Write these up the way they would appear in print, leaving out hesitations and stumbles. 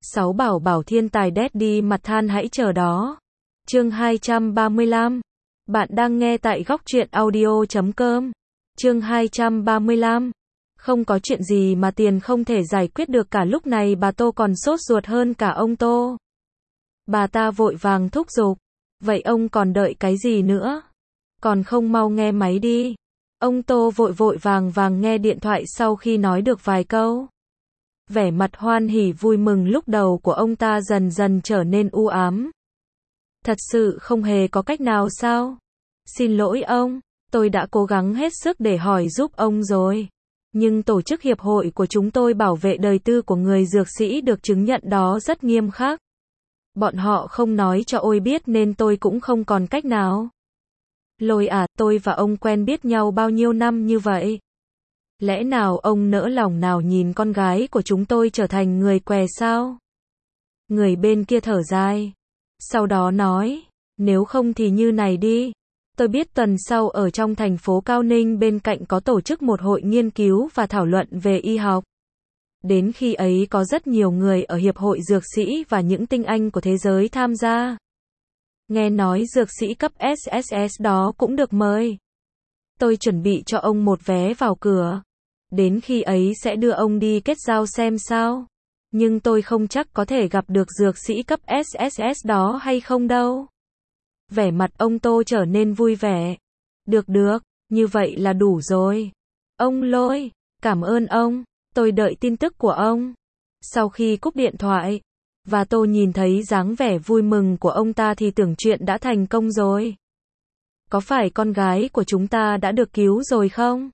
Sáu bảo bảo thiên tài daddy mặt than hãy chờ đó. Chương 235. Bạn đang nghe tại góc truyện audio.com. Chương 235. Không có chuyện gì mà tiền không thể giải quyết được cả, lúc này bà Tô còn sốt ruột hơn cả ông Tô. Bà ta vội vàng thúc giục. Vậy ông còn đợi cái gì nữa? Còn không mau nghe máy đi. Ông Tô vội vội vàng nghe điện thoại sau khi nói được vài câu. Vẻ mặt hoan hỉ vui mừng lúc đầu của ông ta dần dần trở nên u ám. Thật sự không hề có cách nào sao? Xin lỗi ông, tôi đã cố gắng hết sức để hỏi giúp ông rồi. Nhưng tổ chức hiệp hội của chúng tôi bảo vệ đời tư của người dược sĩ được chứng nhận đó rất nghiêm khắc. Bọn họ không nói cho tôi biết nên tôi cũng không còn cách nào. Lôi à, tôi và ông quen biết nhau bao nhiêu năm như vậy? Lẽ nào ông nỡ lòng nào nhìn con gái của chúng tôi trở thành người què sao? Người bên kia thở dài. Sau đó nói, nếu không thì như này đi. Tôi biết tuần sau ở trong thành phố Cao Ninh bên cạnh có tổ chức một hội nghiên cứu và thảo luận về y học. Đến khi ấy có rất nhiều người ở Hiệp hội Dược sĩ và những tinh anh của thế giới tham gia. Nghe nói dược sĩ cấp SSS đó cũng được mời. Tôi chuẩn bị cho ông một vé vào cửa. Đến khi ấy sẽ đưa ông đi kết giao xem sao. Nhưng tôi không chắc có thể gặp được dược sĩ cấp SSS đó hay không đâu. Vẻ mặt ông Tô trở nên vui vẻ. Được, như vậy là đủ rồi. Ông Lôi, cảm ơn ông, tôi đợi tin tức của ông. Sau khi cúp điện thoại, và tôi nhìn thấy dáng vẻ vui mừng của ông ta thì tưởng chuyện đã thành công rồi. Có phải con gái của chúng ta đã được cứu rồi không?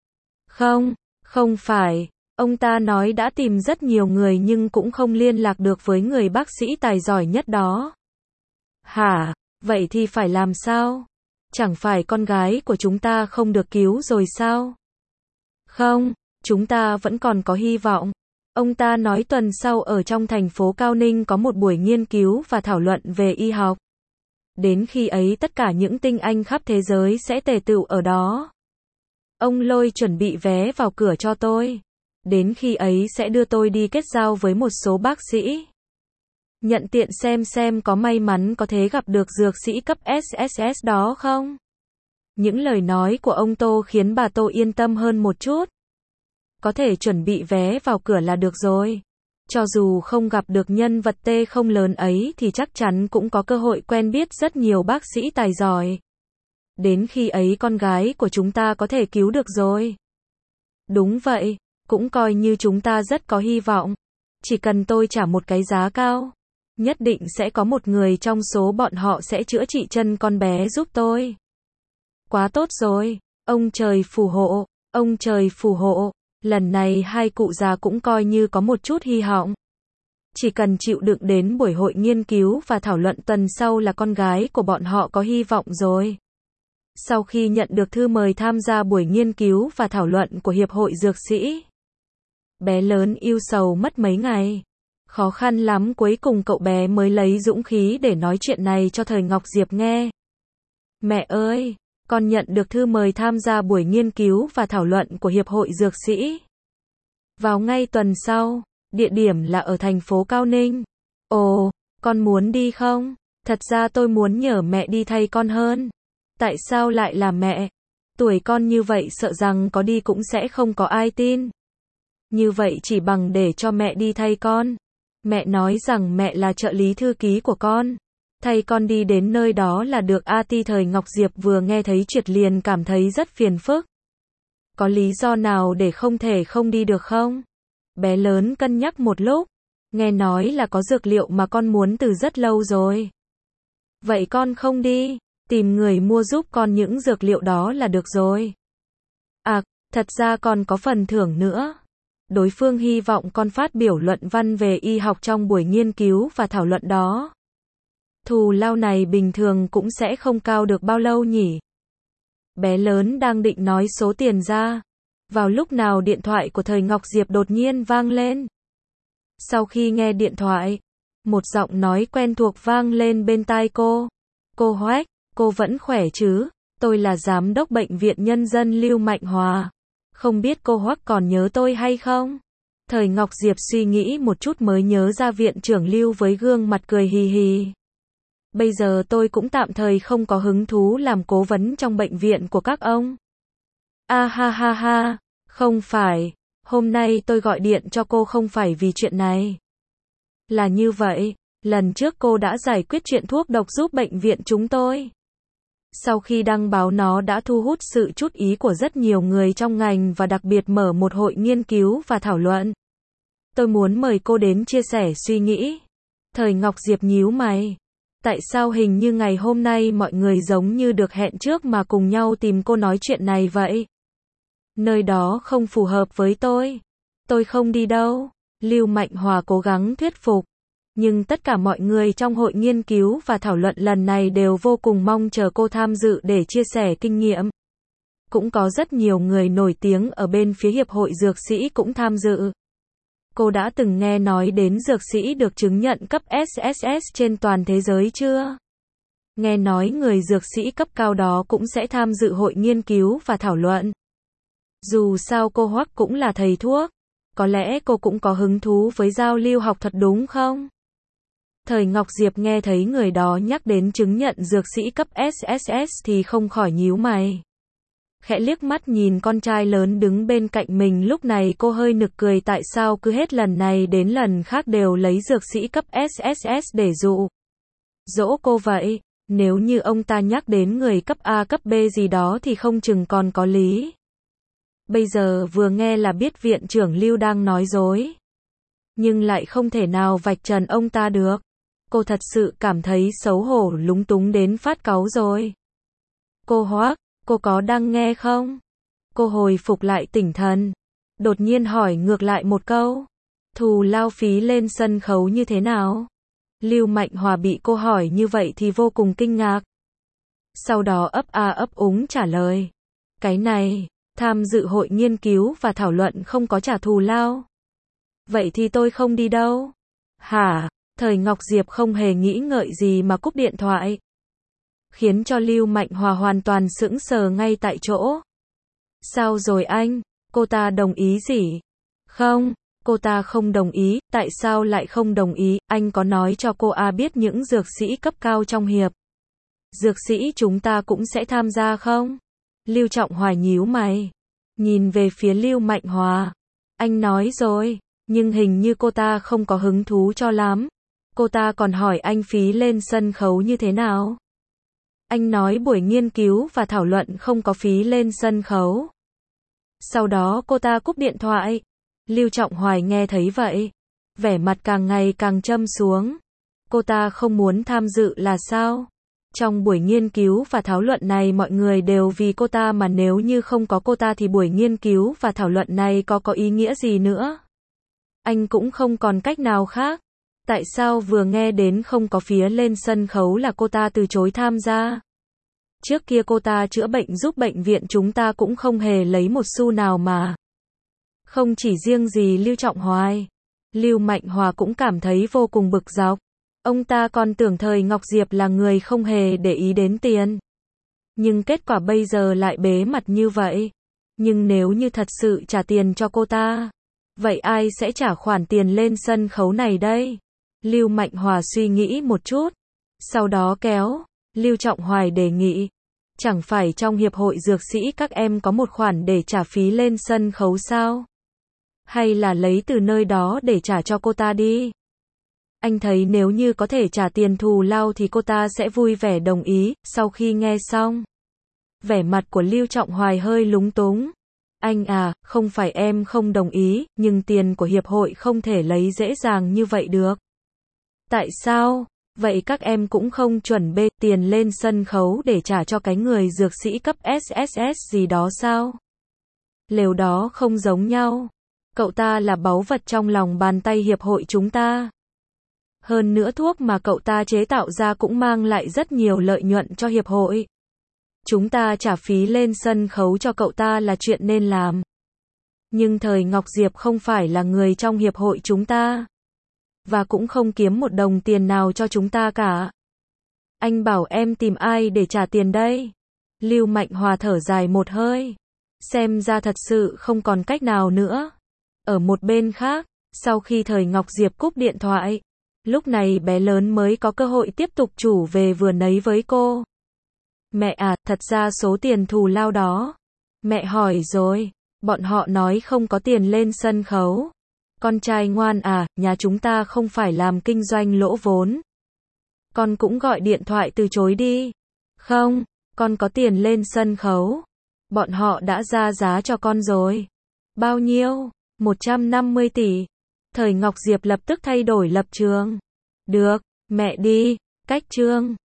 Không phải. Ông ta nói đã tìm rất nhiều người nhưng cũng không liên lạc được với người bác sĩ tài giỏi nhất đó. Hả? Vậy thì phải làm sao? Chẳng phải con gái của chúng ta không được cứu rồi sao? Không, chúng ta vẫn còn có hy vọng. Ông ta nói tuần sau ở trong thành phố Cao Ninh có một buổi nghiên cứu và thảo luận về y học. Đến khi ấy tất cả những tinh anh khắp thế giới sẽ tề tựu ở đó. Ông Lôi chuẩn bị vé vào cửa cho tôi. Đến khi ấy sẽ đưa tôi đi kết giao với một số bác sĩ. Nhận tiện xem có may mắn có thể gặp được dược sĩ cấp SSS đó không? Những lời nói của ông Tô khiến bà Tô yên tâm hơn một chút. Có thể chuẩn bị vé vào cửa là được rồi. Cho dù không gặp được nhân vật T không lớn ấy thì chắc chắn cũng có cơ hội quen biết rất nhiều bác sĩ tài giỏi. Đến khi ấy con gái của chúng ta có thể cứu được rồi. Đúng vậy, cũng coi như chúng ta rất có hy vọng. Chỉ cần tôi trả một cái giá cao, nhất định sẽ có một người trong số bọn họ sẽ chữa trị chân con bé giúp tôi. Quá tốt rồi, ông trời phù hộ, ông trời phù hộ. Lần này hai cụ già cũng coi như có một chút hy vọng. Chỉ cần chịu đựng đến buổi hội nghiên cứu và thảo luận tuần sau là con gái của bọn họ có hy vọng rồi. Sau khi nhận được thư mời tham gia buổi nghiên cứu và thảo luận của Hiệp hội Dược sĩ, bé lớn ưu sầu mất mấy ngày. Khó khăn lắm cuối cùng cậu bé mới lấy dũng khí để nói chuyện này cho Thời Ngọc Diệp nghe. Mẹ ơi, con nhận được thư mời tham gia buổi nghiên cứu và thảo luận của Hiệp hội Dược sĩ. Vào ngay tuần sau, địa điểm là ở thành phố Cao Ninh. Ồ, con muốn đi không? Thật ra tôi muốn nhờ mẹ đi thay con hơn. Tại sao lại là mẹ? Tuổi con như vậy sợ rằng có đi cũng sẽ không có ai tin. Như vậy chỉ bằng để cho mẹ đi thay con. Mẹ nói rằng mẹ là trợ lý thư ký của con. Thay con đi đến nơi đó là được. Thời Ngọc Diệp vừa nghe thấy chuyện liền cảm thấy rất phiền phức. Có lý do nào để không thể không đi được không? Bé lớn cân nhắc một lúc. Nghe nói là có dược liệu mà con muốn từ rất lâu rồi. Vậy con không đi, tìm người mua giúp con những dược liệu đó là được rồi. À, thật ra còn có phần thưởng nữa. Đối phương hy vọng con phát biểu luận văn về y học trong buổi nghiên cứu và thảo luận đó. Thù lao này bình thường cũng sẽ không cao được bao lâu nhỉ? Bé lớn đang định nói số tiền ra. Vào lúc nào điện thoại của Thời Ngọc Diệp đột nhiên vang lên. Sau khi nghe điện thoại, một giọng nói quen thuộc vang lên bên tai cô. Cô Hoách, cô vẫn khỏe chứ? Tôi là giám đốc bệnh viện nhân dân Lưu Mạnh Hòa. Không biết cô Hoách còn nhớ tôi hay không? Thời Ngọc Diệp suy nghĩ một chút mới nhớ ra viện trưởng Lưu với gương mặt cười hì hì. Bây giờ tôi cũng tạm thời không có hứng thú làm cố vấn trong bệnh viện của các ông. A ha ha ha, không phải, hôm nay tôi gọi điện cho cô không phải vì chuyện này. Là như vậy, lần trước cô đã giải quyết chuyện thuốc độc giúp bệnh viện chúng tôi. Sau khi đăng báo nó đã thu hút sự chú ý của rất nhiều người trong ngành và đặc biệt mở một hội nghiên cứu và thảo luận. Tôi muốn mời cô đến chia sẻ suy nghĩ. Thời Ngọc Diệp nhíu mày. Tại sao hình như ngày hôm nay mọi người giống như được hẹn trước mà cùng nhau tìm cô nói chuyện này vậy? Nơi đó không phù hợp với tôi. Tôi không đi đâu. Lưu Mạnh Hòa cố gắng thuyết phục. Nhưng tất cả mọi người trong hội nghiên cứu và thảo luận lần này đều vô cùng mong chờ cô tham dự để chia sẻ kinh nghiệm. Cũng có rất nhiều người nổi tiếng ở bên phía Hiệp hội Dược sĩ cũng tham dự. Cô đã từng nghe nói đến dược sĩ được chứng nhận cấp SSS trên toàn thế giới chưa? Nghe nói người dược sĩ cấp cao đó cũng sẽ tham dự hội nghiên cứu và thảo luận. Dù sao cô Hoắc cũng là thầy thuốc. Có lẽ cô cũng có hứng thú với giao lưu học thuật đúng không? Thời Ngọc Diệp nghe thấy người đó nhắc đến chứng nhận dược sĩ cấp SSS thì không khỏi nhíu mày. Khẽ liếc mắt nhìn con trai lớn đứng bên cạnh mình lúc này cô hơi nực cười tại sao cứ hết lần này đến lần khác đều lấy dược sĩ cấp SSS để dỗ cô vậy. Nếu như ông ta nhắc đến người cấp A cấp B gì đó thì không chừng còn có lý. Bây giờ vừa nghe là biết viện trưởng Lưu đang nói dối. Nhưng lại không thể nào vạch trần ông ta được. Cô thật sự cảm thấy xấu hổ lúng túng đến phát cáu rồi. Cô Hoắc, cô có đang nghe không? Cô hồi phục lại tinh thần. Đột nhiên hỏi ngược lại một câu. Thù lao phí lên sân khấu như thế nào? Lưu Mạnh Hòa bị cô hỏi như vậy thì vô cùng kinh ngạc. Sau đó ấp a ấp úng trả lời. Cái này, tham dự hội nghiên cứu và thảo luận không có trả thù lao. Vậy thì tôi không đi đâu. Hả? Thời Ngọc Diệp không hề nghĩ ngợi gì mà cúp điện thoại. Khiến cho Lưu Mạnh Hòa hoàn toàn sững sờ ngay tại chỗ. Sao rồi anh? Cô ta đồng ý gì? Không, cô ta không đồng ý. Tại sao lại không đồng ý? Anh có nói cho cô biết những dược sĩ cấp cao trong hiệp dược sĩ chúng ta cũng sẽ tham gia không? Lưu Trọng Hoài nhíu mày. Nhìn về phía Lưu Mạnh Hòa. Anh nói rồi, nhưng hình như cô ta không có hứng thú cho lắm. Cô ta còn hỏi anh phí lên sân khấu như thế nào? Anh nói buổi nghiên cứu và thảo luận không có phí lên sân khấu. Sau đó cô ta cúp điện thoại. Lưu Trọng Hoài nghe thấy vậy. Vẻ mặt càng ngày càng châm xuống. Cô ta không muốn tham dự là sao? Trong buổi nghiên cứu và thảo luận này mọi người đều vì cô ta mà nếu như không có cô ta thì buổi nghiên cứu và thảo luận này có ý nghĩa gì nữa? Anh cũng không còn cách nào khác. Tại sao vừa nghe đến không có phía lên sân khấu là cô ta từ chối tham gia? Trước kia cô ta chữa bệnh giúp bệnh viện chúng ta cũng không hề lấy một xu nào mà. Không chỉ riêng gì Lưu Trọng Hoài. Lưu Mạnh Hòa cũng cảm thấy vô cùng bực dọc. Ông ta còn tưởng Thời Ngọc Diệp là người không hề để ý đến tiền. Nhưng kết quả bây giờ lại bế mặt như vậy. Nhưng nếu như thật sự trả tiền cho cô ta, vậy ai sẽ trả khoản tiền lên sân khấu này đây? Lưu Mạnh Hòa suy nghĩ một chút. Sau đó kéo Lưu Trọng Hoài đề nghị. Chẳng phải trong hiệp hội dược sĩ các em có một khoản để trả phí lên sân khấu sao? Hay là lấy từ nơi đó để trả cho cô ta đi? Anh thấy nếu như có thể trả tiền thù lao thì cô ta sẽ vui vẻ đồng ý. Sau khi nghe xong, vẻ mặt của Lưu Trọng Hoài hơi lúng túng. Anh không phải em không đồng ý, nhưng tiền của hiệp hội không thể lấy dễ dàng như vậy được. Tại sao? Vậy các em cũng không chuẩn bị tiền lên sân khấu để trả cho cái người dược sĩ cấp SSS gì đó sao? Lều đó không giống nhau. Cậu ta là báu vật trong lòng bàn tay hiệp hội chúng ta. Hơn nữa thuốc mà cậu ta chế tạo ra cũng mang lại rất nhiều lợi nhuận cho hiệp hội. Chúng ta trả phí lên sân khấu cho cậu ta là chuyện nên làm. Nhưng Thời Ngọc Diệp không phải là người trong hiệp hội chúng ta. Và cũng không kiếm một đồng tiền nào cho chúng ta cả. Anh bảo em tìm ai để trả tiền đây? Lưu Mạnh Hòa thở dài một hơi. Xem ra thật sự không còn cách nào nữa. Ở một bên khác, Sau khi Thời Ngọc Diệp cúp điện thoại, lúc này bé lớn mới có cơ hội tiếp tục chủ về vườn ấy với cô. Mẹ à, thật ra số tiền thù lao đó. Mẹ hỏi rồi, bọn họ nói không có tiền lên sân khấu. Con trai ngoan à, nhà chúng ta không phải làm kinh doanh lỗ vốn. Con cũng gọi điện thoại từ chối đi. Không, con có tiền lên sân khấu. Bọn họ đã ra giá cho con rồi. Bao nhiêu? 150 tỷ. Thời Ngọc Diệp lập tức thay đổi lập trường. Được, mẹ đi. Cách chương